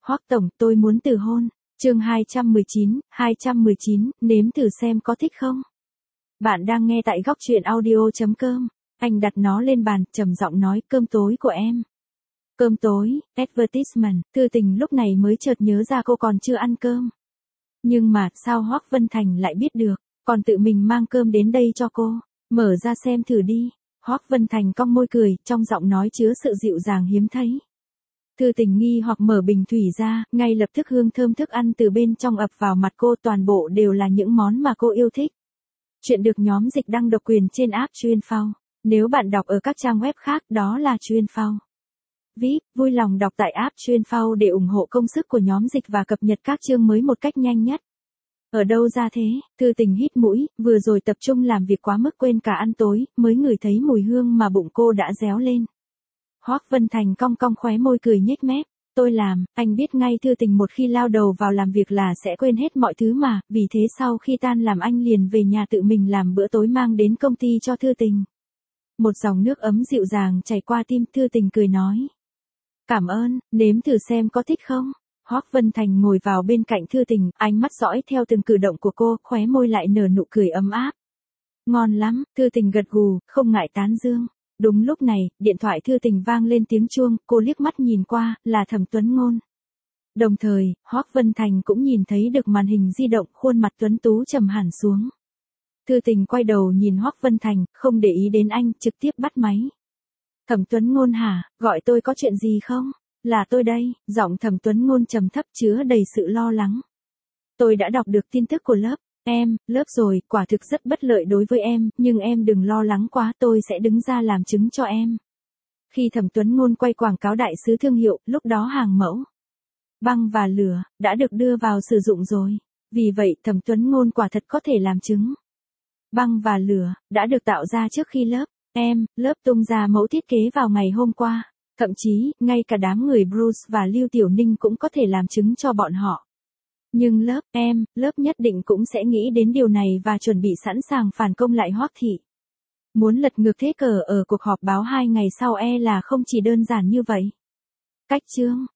Hoắc tổng, tôi muốn từ hôn. Chương 219, nếm thử xem có thích không? Bạn đang nghe tại góc truyện audio.com. Anh đặt nó lên bàn, trầm giọng nói, cơm tối của em. Cơm tối, advertisement, Thư Tình lúc này mới chợt nhớ ra cô còn chưa ăn cơm. Nhưng mà, sao Hoắc Vân Thành lại biết được, còn tự mình mang cơm đến đây cho cô, mở ra xem thử đi. Hoắc Vân Thành cong môi cười, trong giọng nói chứa sự dịu dàng hiếm thấy. Thư Tình nghi hoặc mở bình thủy ra, ngay lập tức hương thơm thức ăn từ bên trong ập vào mặt cô, toàn bộ đều là những món mà cô yêu thích. Chuyện được nhóm dịch đăng độc quyền trên app Chuyên.Phao. Nếu bạn đọc ở các trang web khác đó là Chuyên.Phao. VIP, vui lòng đọc tại app Chuyên.Phao để ủng hộ công sức của nhóm dịch và cập nhật các chương mới một cách nhanh nhất. Ở đâu ra thế? Thư Tình hít mũi, vừa rồi tập trung làm việc quá mức quên cả ăn tối, mới ngửi thấy mùi hương mà bụng cô đã réo lên. Hoắc Vân Thành cong cong khóe môi cười nhếch mép. Tôi làm, anh biết ngay Thư Tình một khi lao đầu vào làm việc là sẽ quên hết mọi thứ mà, vì thế sau khi tan làm anh liền về nhà tự mình làm bữa tối mang đến công ty cho Thư Tình. Một dòng nước ấm dịu dàng chảy qua tim, Thư Tình cười nói. Cảm ơn, nếm thử xem có thích không? Hoắc Vân Thành ngồi vào bên cạnh Thư Tình, ánh mắt dõi theo từng cử động của cô, khóe môi lại nở nụ cười ấm áp. Ngon lắm, Thư Tình gật gù, không ngại tán dương. Đúng lúc này, điện thoại Thư Tình vang lên tiếng chuông, cô liếc mắt nhìn qua, là Thẩm Tuấn Ngôn. Đồng thời, Hoắc Vân Thành cũng nhìn thấy được màn hình di động, khuôn mặt tuấn tú trầm hẳn xuống. Thư Tình quay đầu nhìn Hoắc Vân Thành, không để ý đến anh, trực tiếp bắt máy. Thẩm Tuấn Ngôn hả, gọi tôi có chuyện gì không? Là tôi đây, giọng Thẩm Tuấn Ngôn trầm thấp chứa đầy sự lo lắng. Tôi đã đọc được tin tức của lớp rồi, quả thực rất bất lợi đối với em, nhưng em đừng lo lắng quá, tôi sẽ đứng ra làm chứng cho em. Khi Thẩm Tuấn Ngôn quay quảng cáo đại sứ thương hiệu, lúc đó hàng mẫu Băng và Lửa đã được đưa vào sử dụng rồi. Vì vậy, Thẩm Tuấn Ngôn quả thật có thể làm chứng. Băng và Lửa đã được tạo ra trước khi lớp tung ra mẫu thiết kế vào ngày hôm qua. Thậm chí, ngay cả đám người Bruce và Lưu Tiểu Ninh cũng có thể làm chứng cho bọn họ. Nhưng lớp nhất định cũng sẽ nghĩ đến điều này và chuẩn bị sẵn sàng phản công lại Hoắc thị. Muốn lật ngược thế cờ ở cuộc họp báo 2 ngày sau là không chỉ đơn giản như vậy. Cách chương,